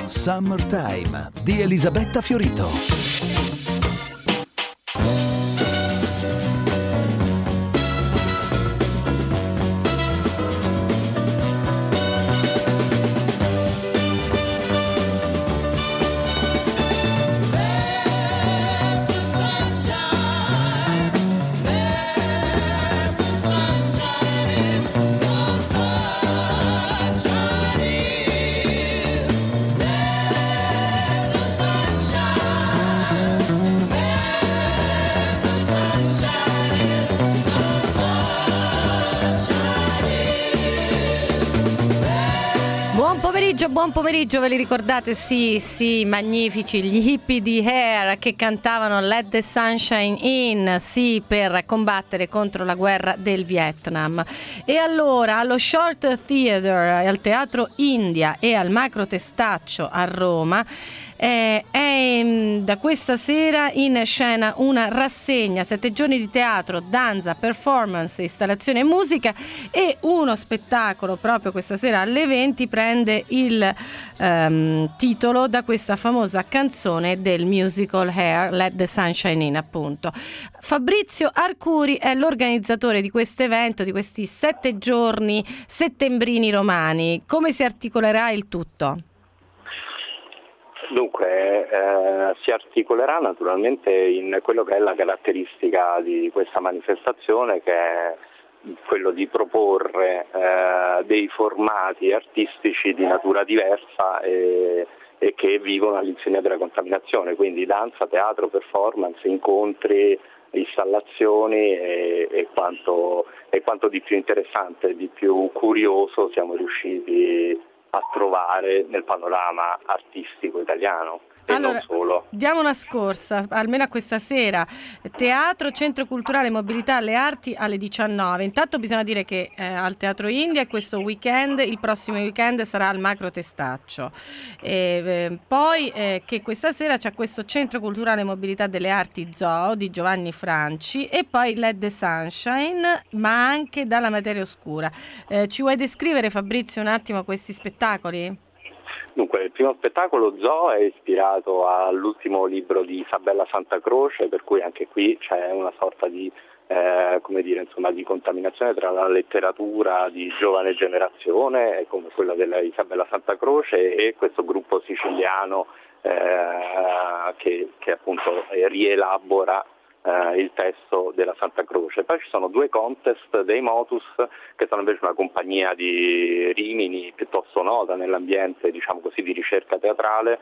Summertime di Elisabetta Fiorito. Buon pomeriggio, ve li ricordate? Sì, magnifici, gli hippie di Hair che cantavano Let the Sunshine In, sì, per combattere contro la guerra del Vietnam. E allora allo Short Theatre, al Teatro India e al Macro Testaccio a Roma è da questa sera in scena una rassegna, 7 giorni di teatro, danza, performance, installazione e musica, e uno spettacolo proprio questa sera alle 20 prende il titolo da questa famosa canzone del musical Hair, Let the Sunshine In, appunto. Fabrizio Arcuri è l'organizzatore di questo evento, di questi 7 giorni settembrini romani. Come si articolerà il tutto? Dunque, si articolerà naturalmente in quello che è la caratteristica di questa manifestazione, che è quello di proporre dei formati artistici di natura diversa e che vivono all'insegna della contaminazione, quindi danza, teatro, performance, incontri, installazioni e quanto di più interessante, di più curioso siamo riusciti a trovare nel panorama artistico italiano. E allora, non solo. Diamo una scorsa, almeno a questa sera. Teatro, Centro Culturale Mobilità alle Arti alle 19. Intanto bisogna dire che al Teatro India questo weekend, il prossimo weekend sarà al Macro Testaccio. Poi che questa sera c'è questo Centro Culturale Mobilità delle Arti Zoo di Giovanni Franci, e poi Let the Sunshine, ma anche Dalla Materia Oscura. Ci vuoi descrivere, Fabrizio, un attimo questi spettacoli? Dunque, il primo spettacolo Zoo è ispirato all'ultimo libro di Isabella Santa Croce, per cui anche qui c'è una sorta di di contaminazione tra la letteratura di giovane generazione, come quella della Isabella Santa Croce, e questo gruppo siciliano che appunto rielabora il testo della Santa Croce. Poi ci sono 2 contest dei Motus, che sono invece una compagnia di Rimini piuttosto nota nell'ambiente, diciamo così, di ricerca teatrale,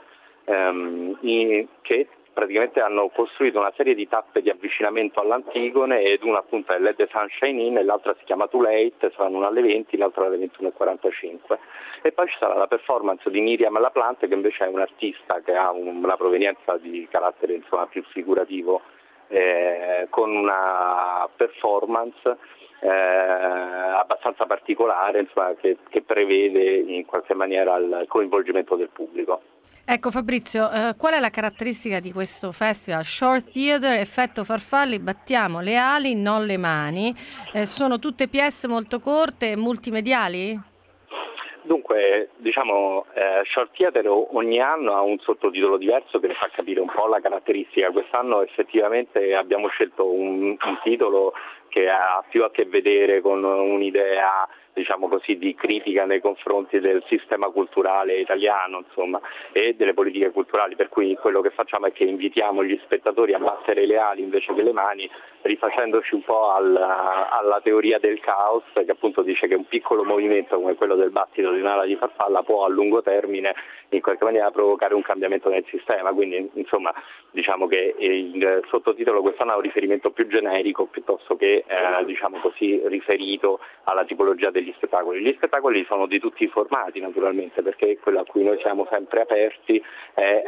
che praticamente hanno costruito una serie di tappe di avvicinamento all'Antigone, ed una appunto è Let the Sunshine In e l'altra si chiama Too Late, saranno una alle 20, l'altra alle 21:45. E poi ci sarà la performance di Miriam Laplante, che invece è un artista che ha una provenienza di carattere più figurativo, con una performance abbastanza particolare, che prevede in qualche maniera il coinvolgimento del pubblico. Ecco, Fabrizio, qual è la caratteristica di questo festival? Short Theatre, effetto farfalli, battiamo le ali, non le mani. Sono tutte pièce molto corte, multimediali? Dunque, Short Theatre ogni anno ha un sottotitolo diverso che ne fa capire un po' la caratteristica. Quest'anno effettivamente abbiamo scelto un titolo che ha più a che vedere con un'idea, di critica nei confronti del sistema culturale italiano, e delle politiche culturali, per cui quello che facciamo è che invitiamo gli spettatori a battere le ali invece che le mani, rifacendoci un po' alla teoria del caos, che appunto dice che un piccolo movimento come quello del battito di un'ala di farfalla può a lungo termine in qualche maniera provocare un cambiamento nel sistema. Quindi diciamo che il sottotitolo quest'anno ha un riferimento più generico piuttosto che riferito alla tipologia degli spettacoli. Gli spettacoli sono di tutti i formati, naturalmente, perché quello a cui noi siamo sempre aperti è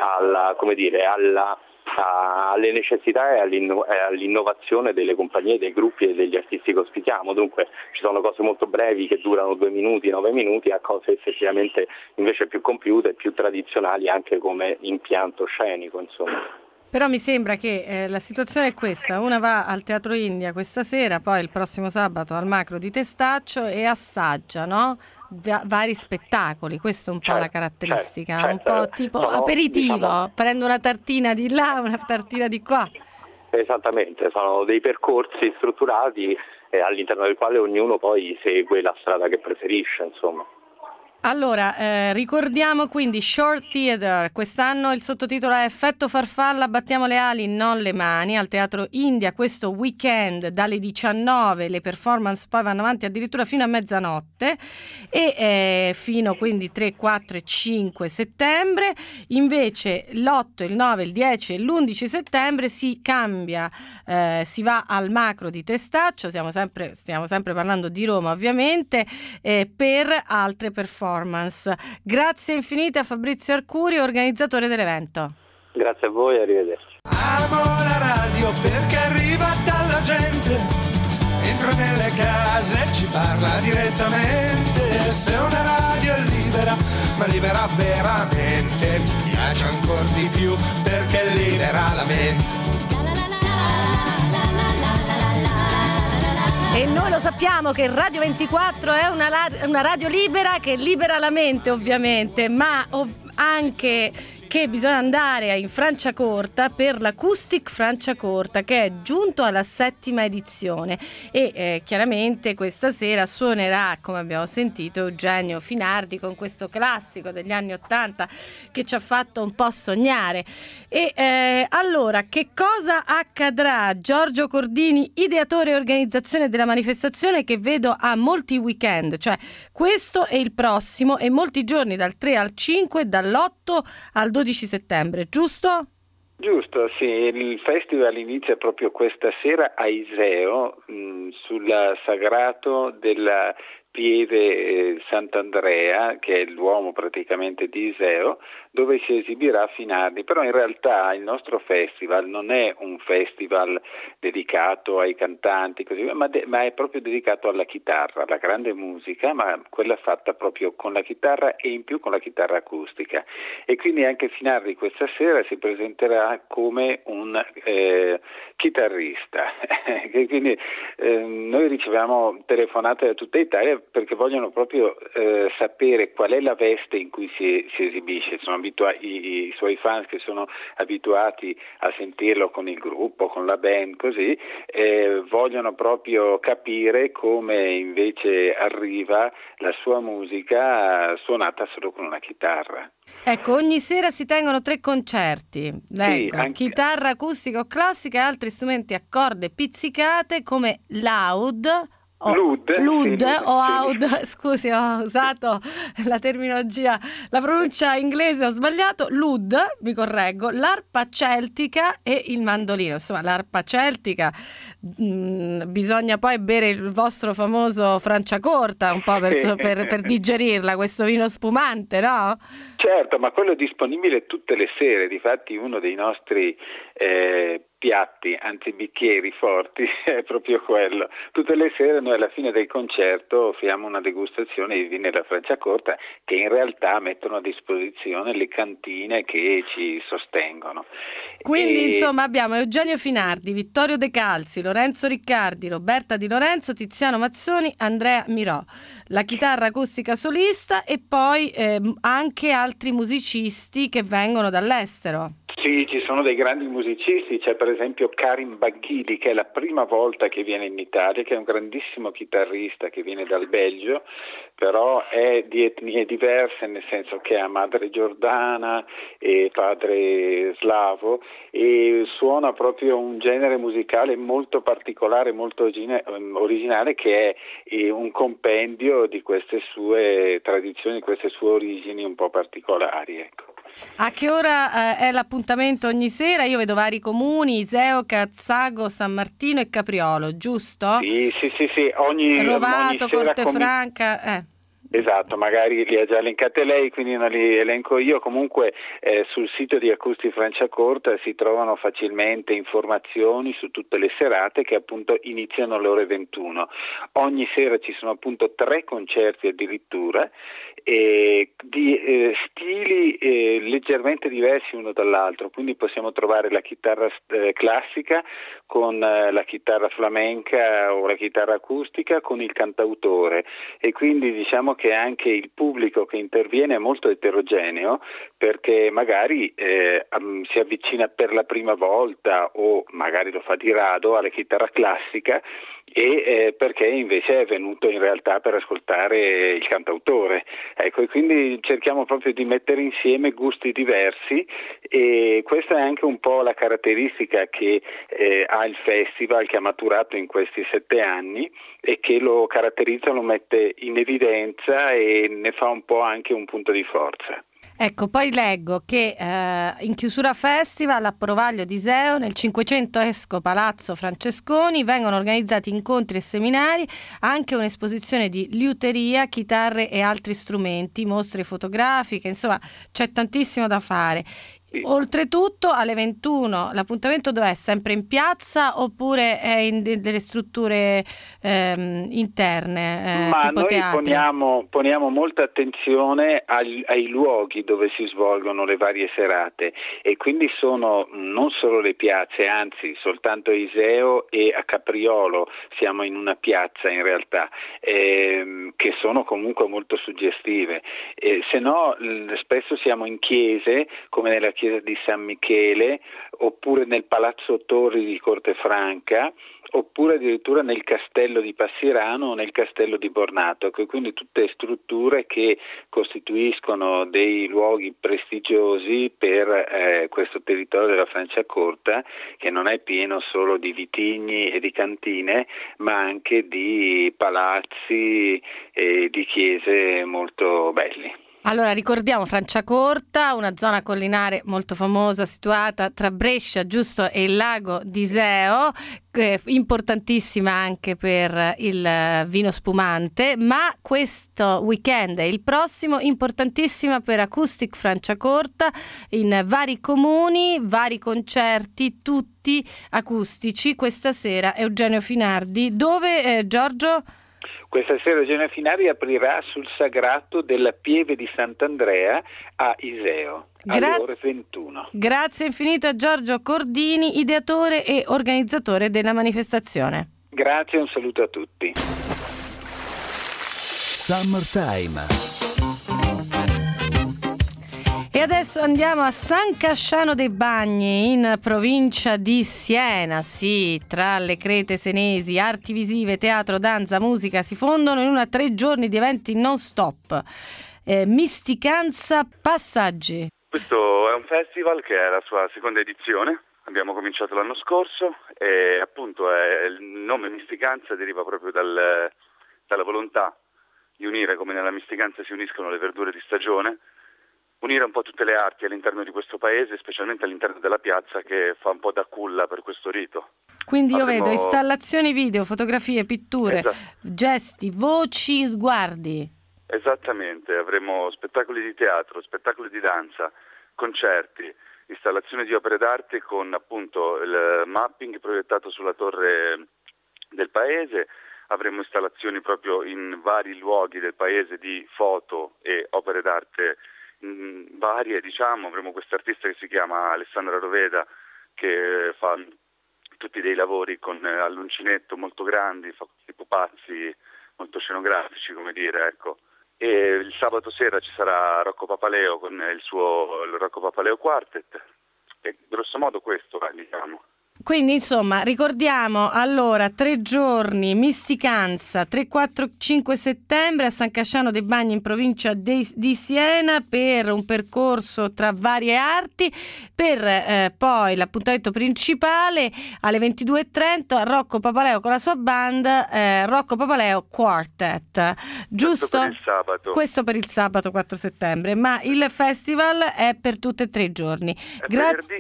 alle necessità e all'innovazione delle compagnie, dei gruppi e degli artisti che ospitiamo. Dunque ci sono cose molto brevi che durano 2 minuti, 9 minuti, a cose effettivamente invece più compiute, più tradizionali anche come impianto scenico, Però mi sembra che la situazione è questa: una va al Teatro India questa sera, poi il prossimo sabato al Macro di Testaccio e assaggia, no? Vari spettacoli, questo è un po' la caratteristica, un po' tipo aperitivo, prendo una tartina di là, una tartina di qua. Esattamente, sono dei percorsi strutturati all'interno del quale ognuno poi segue la strada che preferisce, insomma. Allora, ricordiamo quindi Short Theatre, quest'anno il sottotitolo è Effetto farfalla, battiamo le ali, non le mani, al Teatro India questo weekend dalle 19, le performance poi vanno avanti addirittura fino a mezzanotte e fino quindi 3, 4 e 5 settembre, invece l'8, il 9, il 10 e l'11 settembre si cambia, si va al Macro di Testaccio, stiamo sempre parlando di Roma ovviamente, per altre performance. Grazie infinite a Fabrizio Arcuri, organizzatore dell'evento. Grazie a voi, arrivederci. Amo la radio perché arriva dalla gente, entra nelle case, ci parla direttamente. Se una radio è libera, ma libera veramente, mi piace ancora di più perché libera la mente. E noi lo sappiamo che Radio 24 è una radio libera che libera la mente ovviamente, ma anche che bisogna andare in Franciacorta per l'Acoustic Franciacorta, che è giunto alla 7ª edizione e chiaramente questa sera suonerà, come abbiamo sentito, Eugenio Finardi con questo classico degli anni '80 che ci ha fatto un po' sognare. E allora, che cosa accadrà? Giorgio Cordini, ideatore e organizzazione della manifestazione, che vedo a molti weekend, cioè questo e il prossimo, e molti giorni dal 3 al 5, dall'8 al 12 settembre, giusto? Giusto, sì, il festival inizia proprio questa sera a Iseo, sul sagrato della Pieve Sant'Andrea, che è l'uomo praticamente di Iseo, dove si esibirà Finardi. Però in realtà il nostro festival non è un festival dedicato ai cantanti, così, ma è proprio dedicato alla chitarra, alla grande musica, ma quella fatta proprio con la chitarra e in più con la chitarra acustica. E quindi anche Finardi questa sera si presenterà come un chitarrista. Quindi noi riceviamo telefonate da tutta Italia perché vogliono proprio sapere qual è la veste in cui si esibisce. Sono i suoi fans che sono abituati a sentirlo con il gruppo, con la band, così, vogliono proprio capire come invece arriva la sua musica suonata solo con una chitarra. Ecco, ogni sera si tengono 3 concerti, leggo, sì, chitarra acustica o classica e altri strumenti a corde pizzicate come Lud o Aud, scusi, ho usato la terminologia, la pronuncia inglese ho sbagliato, Lud, mi correggo, l'arpa celtica e il mandolino. Insomma, l'arpa celtica, bisogna poi bere il vostro famoso Franciacorta un po' per digerirla, questo vino spumante, no? Certo, ma quello è disponibile tutte le sere, difatti uno dei nostri piatti, anzi bicchieri forti, è proprio quello. Tutte le sere noi alla fine del concerto offriamo una degustazione di vini della Franciacorta che in realtà mettono a disposizione le cantine che ci sostengono. Quindi insomma abbiamo Eugenio Finardi, Vittorio De Calzi, Lorenzo Riccardi, Roberta Di Lorenzo, Tiziano Mazzoni, Andrea Mirò, la chitarra acustica solista e poi anche altri musicisti che vengono dall'estero. Sì, ci sono dei grandi musicisti, c'è per esempio Karim Baghili che è la prima volta che viene in Italia, che è un grandissimo chitarrista che viene dal Belgio, però è di etnie diverse, nel senso che ha madre giordana e padre slavo e suona proprio un genere musicale molto particolare, molto originale, che è un compendio di queste sue tradizioni, queste sue origini un po' particolari, ecco. A che ora è l'appuntamento ogni sera? Io vedo vari comuni, Iseo, Cazzago, San Martino e Capriolo, giusto? Sì, ogni Rovato, sera Cortefranca, Esatto, magari li ha già elencate lei, quindi non li elenco io. Comunque sul sito di Acustic Franciacorta si trovano facilmente informazioni su tutte le serate che appunto iniziano alle ore 21. Ogni sera ci sono appunto 3 concerti addirittura di stili leggermente diversi uno dall'altro, quindi possiamo trovare la chitarra classica con la chitarra flamenca o la chitarra acustica con il cantautore, e quindi diciamo che anche il pubblico che interviene è molto eterogeneo, perché magari si avvicina per la prima volta o magari lo fa di rado alla chitarra classica e perché invece è venuto in realtà per ascoltare il cantautore. Ecco, e quindi cerchiamo proprio di mettere insieme gusti diversi, e questa è anche un po' la caratteristica che ha il festival, che ha maturato in questi 7 anni e che lo caratterizza, lo mette in evidenza e ne fa un po' anche un punto di forza. Ecco, poi leggo che in chiusura festival a Porovaglio di Iseo, nel 500esco Palazzo Francesconi, vengono organizzati incontri e seminari, anche un'esposizione di liuteria, chitarre e altri strumenti, mostre fotografiche, insomma c'è tantissimo da fare. Oltretutto alle 21 l'appuntamento dov'è? Sempre in piazza oppure è in delle strutture interne? Ma tipo noi teatri? poniamo molta attenzione ai luoghi dove si svolgono le varie serate, e quindi sono non solo le piazze, anzi soltanto a Iseo e a Capriolo siamo in una piazza in realtà, che sono comunque molto suggestive, se no spesso siamo in chiese come nella chiesa di San Michele, oppure nel Palazzo Torri di Cortefranca, oppure addirittura nel castello di Passirano o nel castello di Bornato, quindi tutte strutture che costituiscono dei luoghi prestigiosi per questo territorio della Franciacorta, che non è pieno solo di vitigni e di cantine, ma anche di palazzi e di chiese molto belli. Allora ricordiamo Franciacorta, una zona collinare molto famosa situata tra Brescia, giusto, e il lago di Iseo, importantissima anche per il vino spumante, ma questo weekend e il prossimo importantissima per Acustic Franciacorta, in vari comuni, vari concerti, tutti acustici. Questa sera Eugenio Finardi, dove Giorgio? Questa sera Eugenio Finardi aprirà sul sagrato della Pieve di Sant'Andrea a Iseo alle ore 21. Grazie infinito a Giorgio Cordini, ideatore e organizzatore della manifestazione. Grazie e un saluto a tutti. Summertime. E adesso andiamo a San Casciano dei Bagni, in provincia di Siena. Sì, tra le crete senesi, arti visive, teatro, danza, musica si fondono in 3 giorni di eventi non stop. Misticanza Passaggi. Questo è un festival che è la sua seconda edizione. Abbiamo cominciato l'anno scorso e appunto il nome Misticanza deriva proprio dalla volontà di unire, come nella Misticanza si uniscono le verdure di stagione, unire un po' tutte le arti all'interno di questo paese, specialmente all'interno della piazza, che fa un po' da culla per questo rito. Quindi io vedo installazioni video, fotografie, pitture, gesti, voci, sguardi. Esattamente, avremo spettacoli di teatro, spettacoli di danza, concerti, installazioni di opere d'arte con appunto il mapping proiettato sulla torre del paese. Avremo installazioni proprio in vari luoghi del paese di foto e opere d'arte varie, diciamo. Avremo quest'artista che si chiama Alessandra Roveda, che fa tutti dei lavori con all'uncinetto molto grandi, fa questi pupazzi molto scenografici, come dire, ecco. E il sabato sera ci sarà Rocco Papaleo con il Rocco Papaleo Quartet, e grosso modo questo, diciamo. Quindi insomma ricordiamo allora 3 giorni Misticanza 3, 4, 5 settembre a San Casciano dei Bagni in provincia di Siena, per un percorso tra varie arti, per poi l'appuntamento principale alle 22:30 a Rocco Papaleo con la sua band, Rocco Papaleo Quartet, giusto? Questo per il sabato 4 settembre, ma il festival è per tutti e 3 i giorni. Venerdì,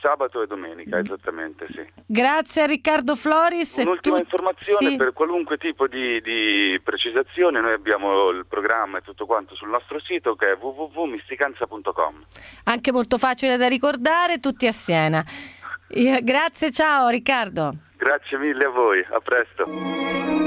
sabato e domenica, esattamente, sì. Grazie a Riccardo Floris. Un'ultima informazione, sì. per qualunque tipo di precisazione, noi abbiamo il programma e tutto quanto sul nostro sito, che è www.misticanza.com. Anche molto facile da ricordare, tutti a Siena. Grazie, ciao Riccardo. Grazie mille a voi, a presto.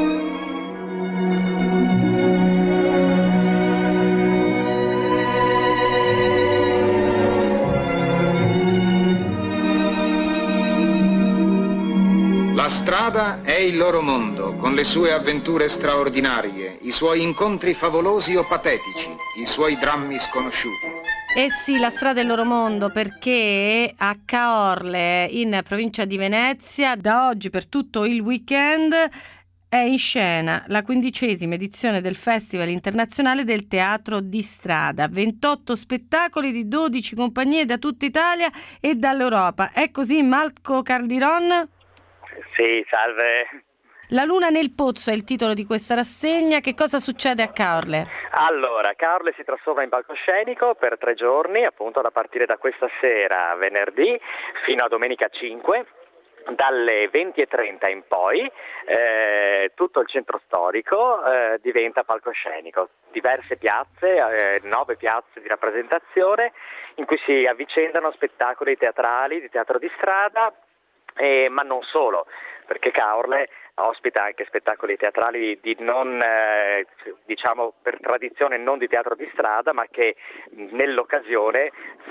La strada è il loro mondo, con le sue avventure straordinarie, i suoi incontri favolosi o patetici, i suoi drammi sconosciuti. Eh sì, la strada è il loro mondo, perché a Caorle, in provincia di Venezia, da oggi per tutto il weekend è in scena la 15ª edizione del Festival Internazionale del Teatro di Strada. 28 spettacoli di 12 compagnie da tutta Italia e dall'Europa. È così, Marco Caldiron? Sì, salve. La luna nel pozzo è il titolo di questa rassegna. Che cosa succede a Caorle? Allora, Caorle si trasforma in palcoscenico per 3 giorni, appunto a partire da questa sera, venerdì, fino a domenica 5. Dalle 20:30 in poi tutto il centro storico diventa palcoscenico. Diverse piazze, 9 piazze di rappresentazione in cui si avvicendano spettacoli teatrali, di teatro di strada, ma non solo, perché Caorle ospita anche spettacoli teatrali di non, diciamo per tradizione non di teatro di strada, ma che nell'occasione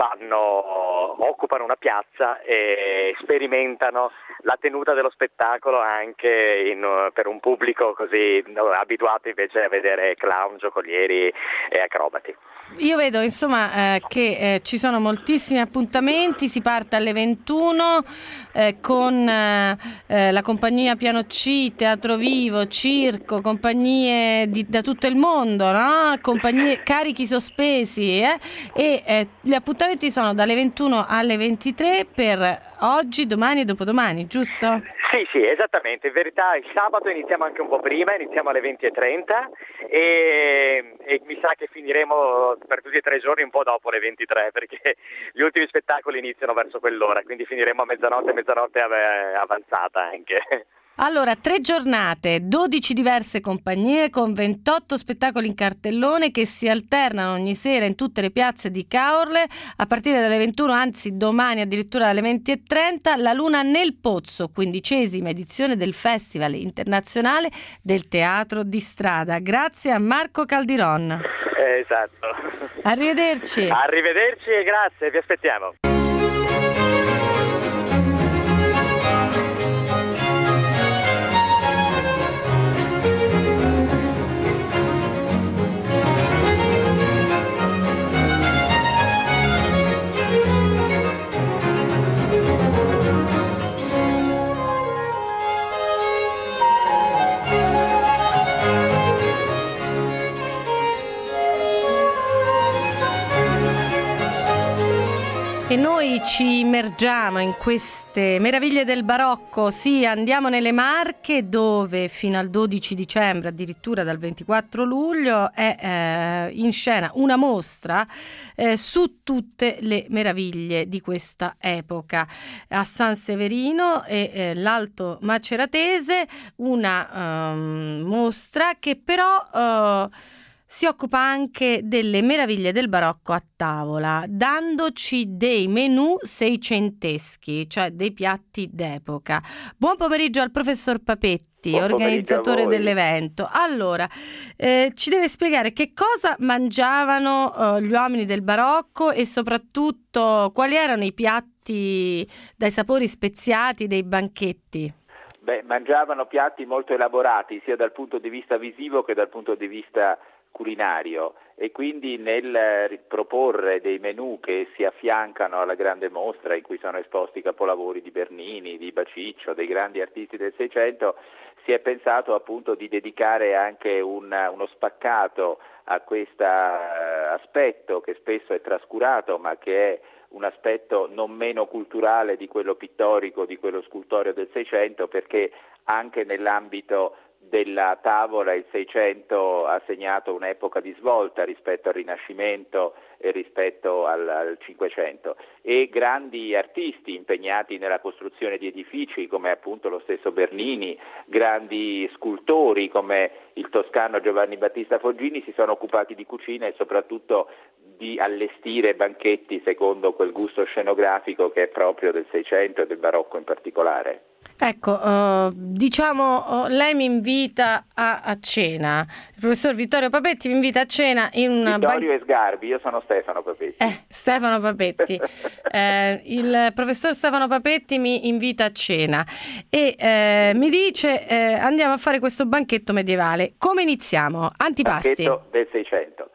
occupano una piazza e sperimentano la tenuta dello spettacolo anche per un pubblico così abituato invece a vedere clown, giocolieri e acrobati. Io vedo insomma che ci sono moltissimi appuntamenti, si parte alle 21 con la compagnia Piano C, Teatro Vivo, circo, compagnie da tutto il mondo, no? Compagnie, carichi sospesi e gli appuntamenti sono dalle 21 alle 23 per oggi, domani e dopodomani, giusto? Sì, esattamente. In verità il sabato iniziamo anche un po' prima, iniziamo alle 20:30 e mi sa che finiremo per tutti e 3 giorni un po' dopo le 23, perché gli ultimi spettacoli iniziano verso quell'ora, quindi finiremo a mezzanotte avanzata anche. Allora, 3 giornate, 12 diverse compagnie con 28 spettacoli in cartellone che si alternano ogni sera in tutte le piazze di Caorle a partire dalle 21, anzi domani addirittura dalle 20:30, La luna nel pozzo, 15ª edizione del Festival Internazionale del Teatro di Strada. Grazie a Marco Caldiron. Esatto. Arrivederci. Arrivederci e grazie, vi aspettiamo. E noi ci immergiamo in queste meraviglie del barocco, sì, andiamo nelle Marche dove fino al 12 dicembre, addirittura dal 24 luglio, è in scena una mostra su tutte le meraviglie di questa epoca. A San Severino e l'Alto Maceratese, una mostra che però si occupa anche delle meraviglie del barocco a tavola, dandoci dei menù seicenteschi, cioè dei piatti d'epoca. Buon pomeriggio al professor Papetti, Buon organizzatore dell'evento. Allora, ci deve spiegare che cosa mangiavano gli uomini del barocco e soprattutto quali erano i piatti dai sapori speziati dei banchetti. Mangiavano piatti molto elaborati sia dal punto di vista visivo che dal punto di vista culinario, e quindi nel proporre dei menù che si affiancano alla grande mostra in cui sono esposti i capolavori di Bernini, di Baciccio, dei grandi artisti del Seicento, si è pensato appunto di dedicare anche uno spaccato a questo aspetto che spesso è trascurato, ma che è un aspetto non meno culturale di quello pittorico, di quello scultoreo del Seicento, perché anche nell'ambito della tavola il Seicento ha segnato un'epoca di svolta rispetto al Rinascimento e rispetto al Cinquecento, e grandi artisti impegnati nella costruzione di edifici come appunto lo stesso Bernini, grandi scultori come il toscano Giovanni Battista Foggini si sono occupati di cucina e soprattutto di allestire banchetti secondo quel gusto scenografico che è proprio del Seicento e del Barocco in particolare. Ecco, lei mi invita a cena, il professor Vittorio Papetti mi invita a cena in una Vittorio e Sgarbi, io sono Stefano Papetti. Stefano Papetti. Il professor Stefano Papetti mi invita a cena e mi dice andiamo a fare questo banchetto medievale. Come iniziamo? Antipasti. Banchetto del Seicento.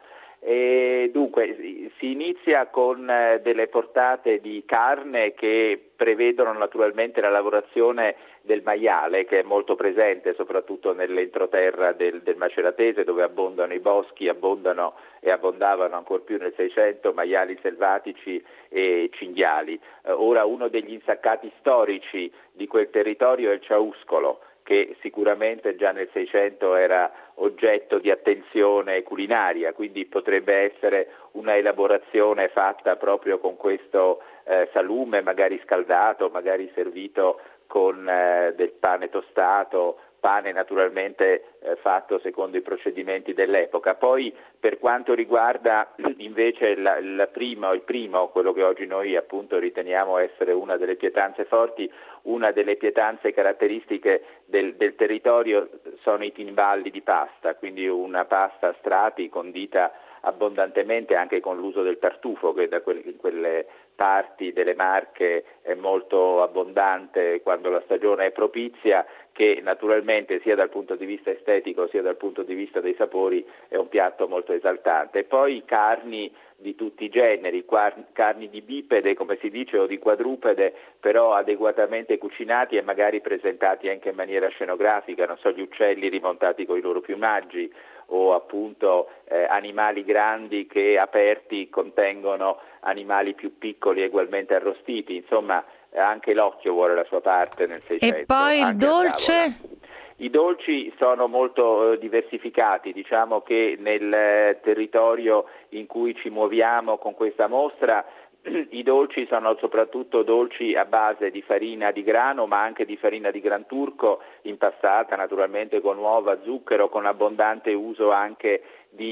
Dunque si inizia con delle portate di carne che prevedono naturalmente la lavorazione del maiale, che è molto presente soprattutto nell'entroterra del Maceratese, dove abbondano i boschi, abbondano e abbondavano ancor più nel Seicento maiali selvatici e cinghiali. Ora uno degli insaccati storici di quel territorio è il ciauscolo, che sicuramente già nel Seicento era oggetto di attenzione culinaria, quindi potrebbe essere una elaborazione fatta proprio con questo salume, magari scaldato, magari servito con del pane tostato, pane naturalmente fatto secondo i procedimenti dell'epoca. Poi per quanto riguarda invece il primo, quello che oggi noi appunto riteniamo essere una delle pietanze forti, una delle pietanze caratteristiche del territorio sono i timballi di pasta, quindi una pasta a strati condita abbondantemente anche con l'uso del tartufo, che in quelle parti delle Marche è molto abbondante quando la stagione è propizia, che naturalmente sia dal punto di vista estetico sia dal punto di vista dei sapori è un piatto molto esaltante. Poi carni di tutti i generi, carni di bipede come si dice o di quadrupede, però adeguatamente cucinati e magari presentati anche in maniera scenografica, non so, gli uccelli rimontati con i loro piumaggi o appunto animali grandi che aperti contengono animali più piccoli egualmente arrostiti, insomma anche l'occhio vuole la sua parte nel Seicento. E poi il dolce? I dolci sono molto diversificati, diciamo che nel territorio in cui ci muoviamo con questa mostra i dolci sono soprattutto dolci a base di farina di grano, ma anche di farina di gran turco impastata naturalmente con uova, zucchero, con abbondante uso anche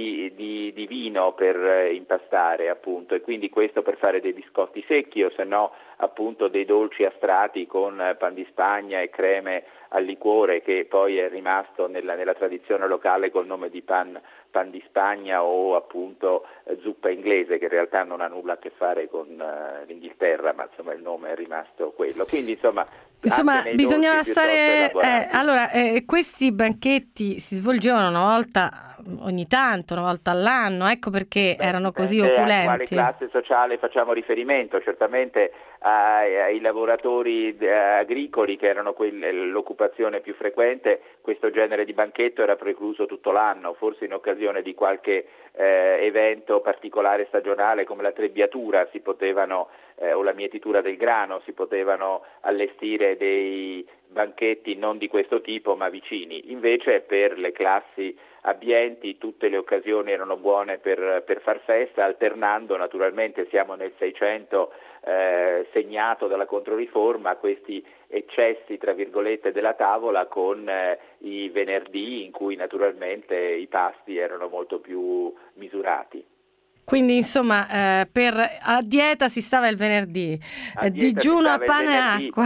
di vino per impastare appunto, e quindi questo per fare dei biscotti secchi o se no appunto dei dolci a strati con pan di Spagna e creme al liquore, che poi è rimasto nella tradizione locale col nome di pan di Spagna o appunto zuppa inglese, che in realtà non ha nulla a che fare con l'Inghilterra, ma insomma il nome è rimasto quello. Quindi insomma bisognava stare questi banchetti si svolgevano una volta ogni tanto, una volta all'anno, ecco perché erano così opulenti. A quale classe sociale facciamo riferimento? Certamente ai lavoratori agricoli, che erano l'occupazione più frequente. Questo genere di banchetto era precluso tutto l'anno, forse in occasione di qualche evento particolare stagionale come la trebbiatura si potevano o la mietitura del grano si potevano allestire dei banchetti non di questo tipo ma vicini. Invece per le classi abbienti tutte le occasioni erano buone per far festa, alternando naturalmente, siamo nel Seicento segnato dalla Controriforma, questi eccessi tra virgolette della tavola con i venerdì in cui naturalmente i pasti erano molto più misurati. Quindi insomma a dieta si stava il venerdì, digiuno a pane e acqua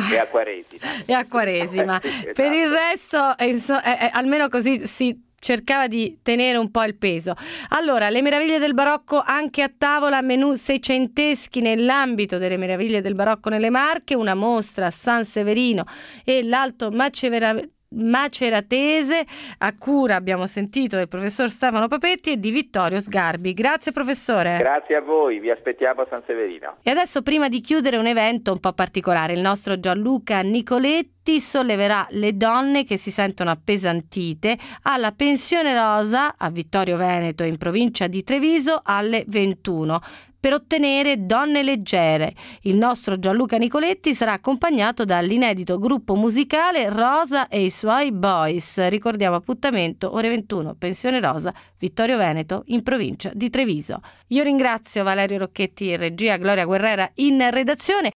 e a Quaresima. Esatto. Per il resto almeno così si cercava di tenere un po' il peso. Allora, le meraviglie del barocco anche a tavola, menù seicenteschi nell'ambito delle meraviglie del barocco nelle Marche, una mostra a San Severino e l'Alto Maceratese a cura, abbiamo sentito, del professor Stefano Papetti e di Vittorio Sgarbi. Grazie professore. Grazie a voi, vi aspettiamo a San Severino. E adesso, prima di chiudere, un evento un po' particolare. Il nostro Gianluca Nicoletti solleverà le donne che si sentono appesantite alla pensione rosa a Vittorio Veneto in provincia di Treviso alle 21. per ottenere Donne Leggere. Il nostro Gianluca Nicoletti sarà accompagnato dall'inedito gruppo musicale Rosa e i suoi Boys. Ricordiamo appuntamento ore 21, Pensione Rosa, Vittorio Veneto, in provincia di Treviso. Io ringrazio Valerio Rocchetti in regia, Gloria Guerrera in redazione